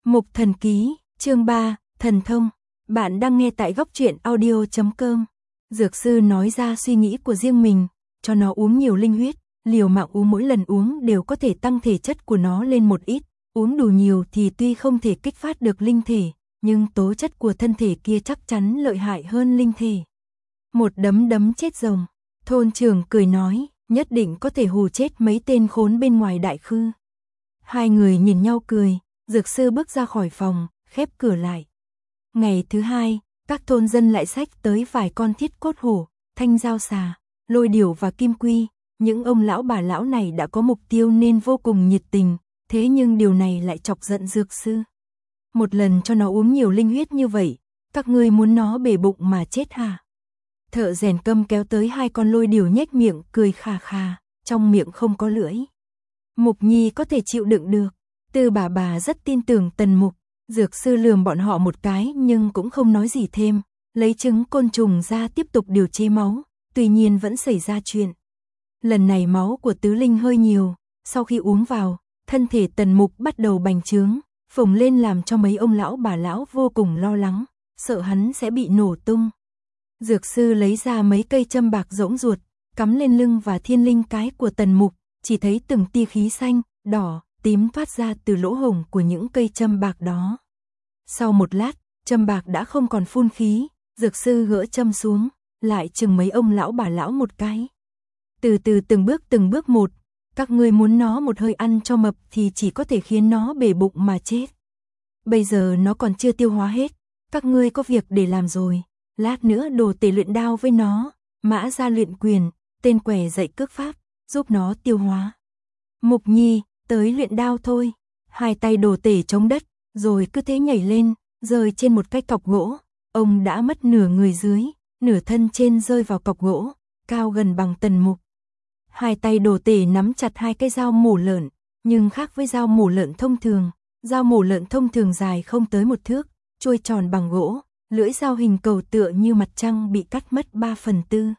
Mục Thần Ký, chương 3, Thần Thông. Bạn đang nghe tại góc truyện audio.com. Dược sư nói ra suy nghĩ của riêng mình, cho nó uống nhiều linh huyết, liều mạng uống, mỗi lần uống đều có thể tăng thể chất của nó lên một ít, uống đủ nhiều thì tuy không thể kích phát được linh thể, nhưng tố chất của thân thể kia chắc chắn lợi hại hơn linh thể. Một đấm đấm chết rồng, thôn trưởng cười nói, nhất định có thể hù chết mấy tên khốn bên ngoài đại khư. Hai người nhìn nhau cười, dược sư bước ra khỏi phòng, khép cửa lại. Ngày thứ hai, các thôn dân lại xách tới vài con thiết cốt hổ, thanh dao xà, lôi điểu và kim quy. Những ông lão bà lão này đã có mục tiêu nên vô cùng nhiệt tình, thế nhưng điều này lại chọc giận dược sư. Một lần cho nó uống nhiều linh huyết như vậy, các ngươi muốn nó bể bụng mà chết hả? Thợ rèn Câm kéo tới hai con lôi điểu nhếch miệng cười khà khà, trong miệng không có lưỡi. Mục Nhi có thể chịu đựng được. Tư bà rất tin tưởng Tần Mục. Dược sư lườm bọn họ một cái nhưng cũng không nói gì thêm, lấy trứng côn trùng ra tiếp tục điều chế máu, tuy nhiên vẫn xảy ra chuyện. Lần này máu của Tứ Linh hơi nhiều, sau khi uống vào, thân thể Tần Mục bắt đầu bành trướng, phồng lên làm cho mấy ông lão bà lão vô cùng lo lắng, sợ hắn sẽ bị nổ tung. Dược sư lấy ra mấy cây châm bạc rỗng ruột, cắm lên lưng và thiên linh cái của Tần Mục, chỉ thấy từng tia khí xanh, đỏ, tím thoát ra từ lỗ hổng của những cây châm bạc đó. Sau một lát, châm bạc đã không còn phun khí, dược sư gỡ châm xuống, lại chừng mấy ông lão bà lão một cái. Từ từ từng bước một, các ngươi muốn nó một hơi ăn cho mập thì chỉ có thể khiến nó bể bụng mà chết. Bây giờ nó còn chưa tiêu hóa hết, các ngươi có việc để làm rồi, lát nữa đồ tể luyện đao với nó, Mã ra luyện quyền, tên quẻ dạy cước pháp, giúp nó tiêu hóa. Mục Nhi, tới luyện đao thôi. Hai tay đồ tể chống đất, rồi cứ thế nhảy lên, rơi trên một cái cọc gỗ. Ông đã mất nửa người dưới, nửa thân trên rơi vào cọc gỗ, cao gần bằng Tần Mục. Hai tay đồ tể nắm chặt hai cái dao mổ lợn, nhưng khác với dao mổ lợn thông thường. Dao mổ lợn thông thường dài không tới 1 thước, chuôi tròn bằng gỗ, lưỡi dao hình cầu tựa như mặt trăng bị cắt mất 3/4.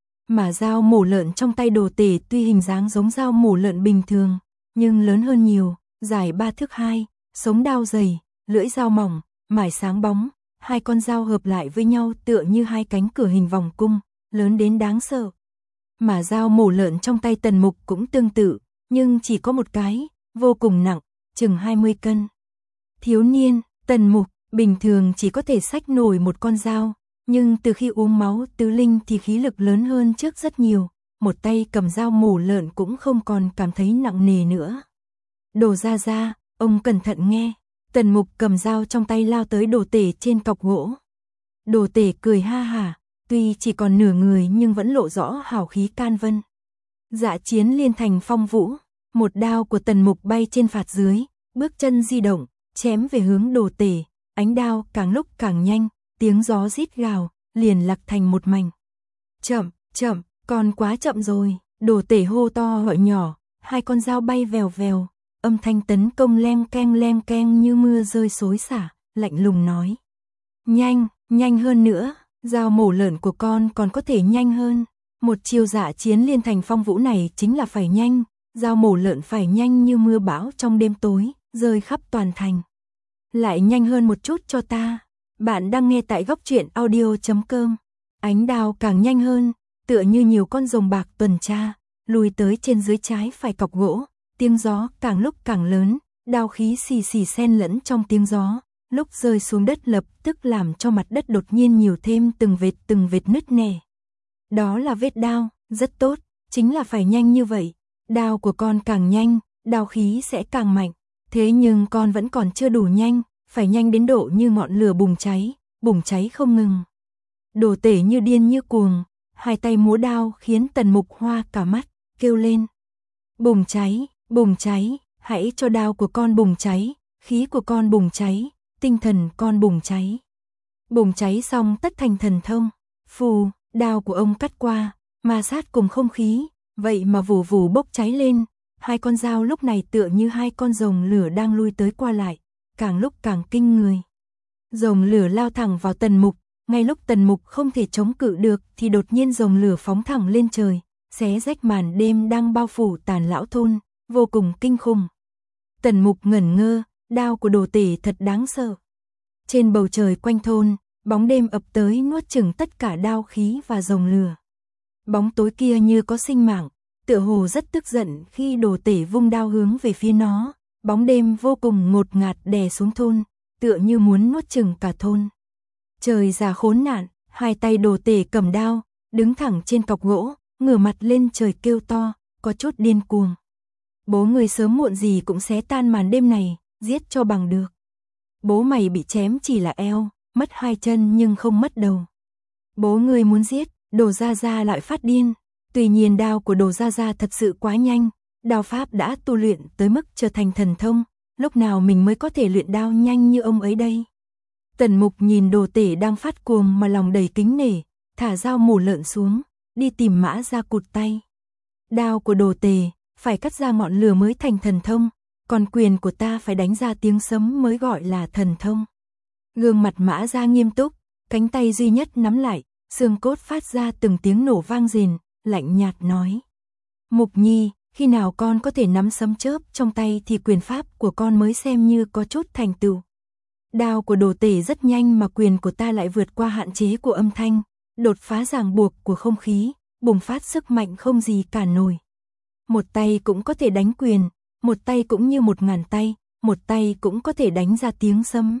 Mà dao mổ lợn trong tay đồ tể tuy hình dáng giống dao mổ lợn bình thường, nhưng lớn hơn nhiều, dài 3 thước 2, sống đao dày, lưỡi dao mỏng, mài sáng bóng, hai con dao hợp lại với nhau tựa như hai cánh cửa hình vòng cung, lớn đến đáng sợ. Mà dao mổ lợn trong tay Tần Mục cũng tương tự, nhưng chỉ có một cái, vô cùng nặng, chừng 20 cân. Thiếu niên, Tần Mục, bình thường chỉ có thể xách nổi một con dao, nhưng từ khi uống máu Tứ Linh thì khí lực lớn hơn trước rất nhiều. Một tay cầm dao mổ lợn cũng không còn cảm thấy nặng nề nữa. Đồ ra, ông cẩn thận nghe. Tần Mục cầm dao trong tay lao tới đồ tể trên cọc gỗ. Đồ tể cười ha hả, tuy chỉ còn nửa người nhưng vẫn lộ rõ hào khí can vân. Dạ chiến liên thành phong vũ, một đao của Tần Mục bay trên phạt dưới, bước chân di động, chém về hướng đồ tể, ánh đao càng lúc càng nhanh, tiếng gió rít gào, liền lạc thành một mảnh. Chậm, còn quá chậm rồi, đồ tể hô to gọi nhỏ, hai con dao bay vèo vèo, âm thanh tấn công leng keng như mưa rơi xối xả, lạnh lùng nói. Nhanh hơn nữa, dao mổ lợn của con còn có thể nhanh hơn. Một chiêu dạ chiến liên thành phong vũ này chính là phải nhanh, dao mổ lợn phải nhanh như mưa bão trong đêm tối, rơi khắp toàn thành. Lại nhanh hơn một chút cho ta. Bạn đang nghe tại góc truyện audio.com. Ánh đao càng nhanh hơn, tựa như nhiều con rồng bạc tuần tra, lùi tới trên dưới trái phải cọc gỗ, tiếng gió càng lúc càng lớn, đao khí xì xen lẫn trong tiếng gió, lúc rơi xuống đất lập tức làm cho mặt đất đột nhiên nhiều thêm từng vệt nứt nẻ. Đó là vết đao, rất tốt, chính là phải nhanh như vậy, đao của con càng nhanh, đao khí sẽ càng mạnh, thế nhưng con vẫn còn chưa đủ nhanh, phải nhanh đến độ như ngọn lửa bùng cháy không ngừng. Đồ tể như điên như cuồng, hai tay múa đao khiến Tần Mục hoa cả mắt, kêu lên. Bùng cháy, hãy cho đao của con bùng cháy, khí của con bùng cháy, tinh thần con bùng cháy. Bùng cháy xong tất thành thần thông, phù, đao của ông cắt qua, ma sát cùng không khí, vậy mà vù vù bốc cháy lên, hai con dao lúc này tựa như hai con rồng lửa đang lui tới qua lại, càng lúc càng kinh người. Rồng lửa lao thẳng vào Tần Mục, ngay lúc Tần Mục không thể chống cự được thì đột nhiên rồng lửa phóng thẳng lên trời, xé rách màn đêm đang bao phủ Tàn Lão thôn, vô cùng kinh khủng. Tần Mục ngẩn ngơ, đao của Đồ Tể thật đáng sợ. Trên bầu trời quanh thôn, bóng đêm ập tới nuốt chửng tất cả đao khí và rồng lửa. Bóng tối kia như có sinh mạng, tựa hồ rất tức giận khi Đồ Tể vung đao hướng về phía nó. Bóng đêm vô cùng ngột ngạt đè xuống thôn, tựa như muốn nuốt chửng cả thôn. Trời già khốn nạn, hai tay Đồ Tể cầm đao, đứng thẳng trên cọc gỗ, ngửa mặt lên trời kêu to, có chút điên cuồng. Bố người sớm muộn gì cũng xé tan màn đêm này, giết cho bằng được. Bố mày bị chém chỉ là eo, mất hai chân nhưng không mất đầu. Bố người muốn giết, Đồ Gia Gia lại phát điên. Tuy nhiên đao của Đồ Gia Gia thật sự quá nhanh, đao pháp đã tu luyện tới mức trở thành thần thông, lúc nào mình mới có thể luyện đao nhanh như ông ấy đây. Tần Mục nhìn Đồ Tể đang phát cuồng mà lòng đầy kính nể, thả dao mổ lợn xuống, đi tìm Mã Gia cụt tay. Đao của Đồ Tể, phải cắt ra ngọn lửa mới thành thần thông, còn quyền của ta phải đánh ra tiếng sấm mới gọi là thần thông. Gương mặt Mã Gia nghiêm túc, cánh tay duy nhất nắm lại, xương cốt phát ra từng tiếng nổ vang rền, lạnh nhạt nói. Mục Nhi, khi nào con có thể nắm sấm chớp trong tay thì quyền pháp của con mới xem như có chút thành tựu. Đao của Đồ Tể rất nhanh mà quyền của ta lại vượt qua hạn chế của âm thanh, đột phá ràng buộc của không khí, bùng phát sức mạnh không gì cản nổi. Một tay cũng có thể đánh quyền, một tay cũng như 1000 tay, một tay cũng có thể đánh ra tiếng sấm.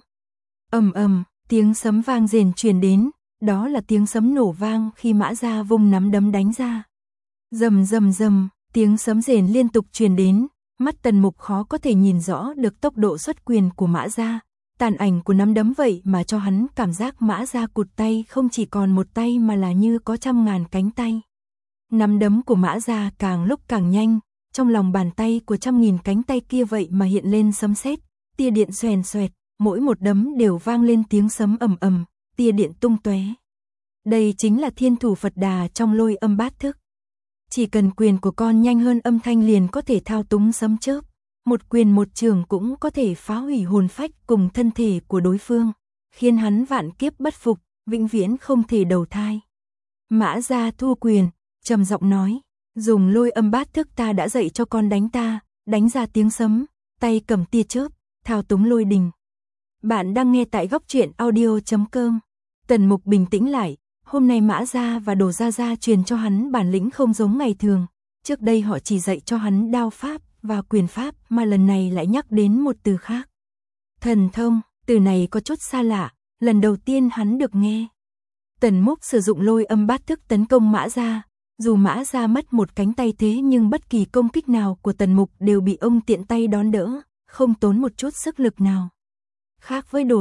Ầm ầm, tiếng sấm vang rền truyền đến, đó là tiếng sấm nổ vang khi Mã Gia vung nắm đấm đánh ra. Rầm rầm rầm, tiếng sấm rền liên tục truyền đến, mắt Tần Mục khó có thể nhìn rõ được tốc độ xuất quyền của Mã Gia. Tàn ảnh của nắm đấm vậy mà cho hắn cảm giác Mã Gia cụt tay không chỉ còn một tay mà là như có 100.000 cánh tay. Nắm đấm của Mã Gia càng lúc càng nhanh, trong lòng bàn tay của 100.000 cánh tay kia vậy mà hiện lên sấm sét, tia điện xoèn xoẹt, mỗi một đấm đều vang lên tiếng sấm ầm ầm, tia điện tung tóe. Đây chính là thiên thủ Phật Đà trong Lôi Âm Bát Thức. Chỉ cần quyền của con nhanh hơn âm thanh liền có thể thao túng sấm chớp, một quyền một trường cũng có thể phá hủy hồn phách cùng thân thể của đối phương, khiến hắn vạn kiếp bất phục, vĩnh viễn không thể đầu thai. Mã Gia thu quyền, trầm giọng nói, dùng Lôi Âm Bát Thức ta đã dạy cho con đánh ta, đánh ra tiếng sấm, tay cầm tia chớp, thao túng lôi đình. Bạn đang nghe tại góc truyện audio.com. Tần Mục bình tĩnh lại, hôm nay Mã Gia và Đồ Gia Gia truyền cho hắn bản lĩnh không giống ngày thường, trước đây họ chỉ dạy cho hắn đao pháp và quyền pháp mà lần này lại nhắc đến một từ khác. Thần thông, từ này có chút xa lạ, lần đầu tiên hắn được nghe. Tần Mục sử dụng Lôi Âm Bát Thức tấn công Mã Gia, dù Mã Gia mất một cánh tay thế nhưng bất kỳ công kích nào của Tần Mục đều bị ông tiện tay đón đỡ, không tốn một chút sức lực nào. Khác với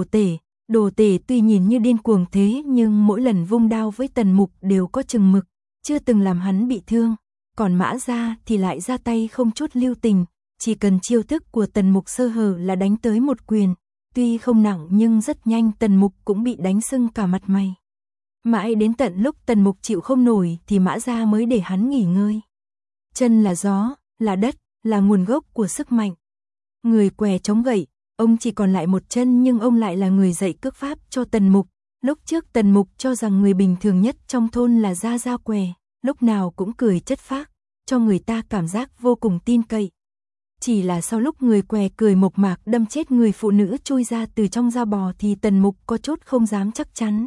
Đồ Tể tuy nhìn như điên cuồng thế nhưng mỗi lần vung đao với Tần Mục đều có chừng mực, chưa từng làm hắn bị thương, còn Mã Gia thì lại ra tay không chút lưu tình, chỉ cần chiêu thức của Tần Mục sơ hở là đánh tới một quyền, tuy không nặng nhưng rất nhanh Tần Mục cũng bị đánh sưng cả mặt mày. Mãi đến tận lúc Tần Mục chịu không nổi thì Mã Gia mới để hắn nghỉ ngơi. Chân là gió, là đất, là nguồn gốc của sức mạnh. Người què chống gậy, ông chỉ còn lại một chân nhưng ông lại là người dạy cước pháp cho Tần Mục. Lúc trước Tần Mục cho rằng người bình thường nhất trong thôn là Gia Gia què, lúc nào cũng cười chất phác, cho người ta cảm giác vô cùng tin cậy. Chỉ là sau lúc người què cười mộc mạc đâm chết người phụ nữ chui ra từ trong da bò thì Tần Mục có chút không dám chắc chắn.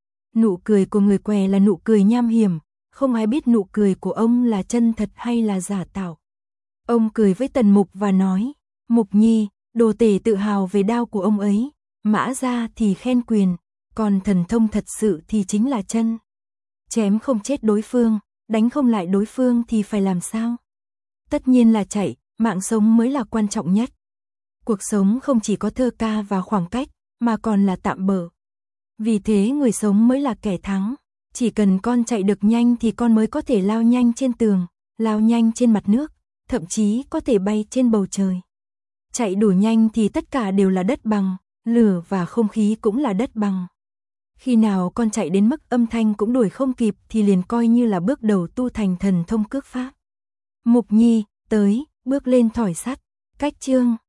Nụ cười của người què là nụ cười nham hiểm, không ai biết nụ cười của ông là chân thật hay là giả tạo. Ông cười với Tần Mục và nói, Mục Nhi, Đồ Tể tự hào về đao của ông ấy, Mã Gia thì khen quyền, còn thần thông thật sự thì chính là chân. Chém không chết đối phương, đánh không lại đối phương thì phải làm sao? Tất nhiên là chạy, mạng sống mới là quan trọng nhất. Cuộc sống không chỉ có thơ ca và khoảng cách, mà còn là tạm bợ. Vì thế người sống mới là kẻ thắng. Chỉ cần con chạy được nhanh thì con mới có thể lao nhanh trên tường, lao nhanh trên mặt nước, thậm chí có thể bay trên bầu trời. Chạy đủ nhanh thì tất cả đều là đất bằng, lửa và không khí cũng là đất bằng. Khi nào con chạy đến mức âm thanh cũng đuổi không kịp thì liền coi như là bước đầu tu thành thần thông cước pháp. Mục Nhi, tới, bước lên thỏi sắt, cách chương.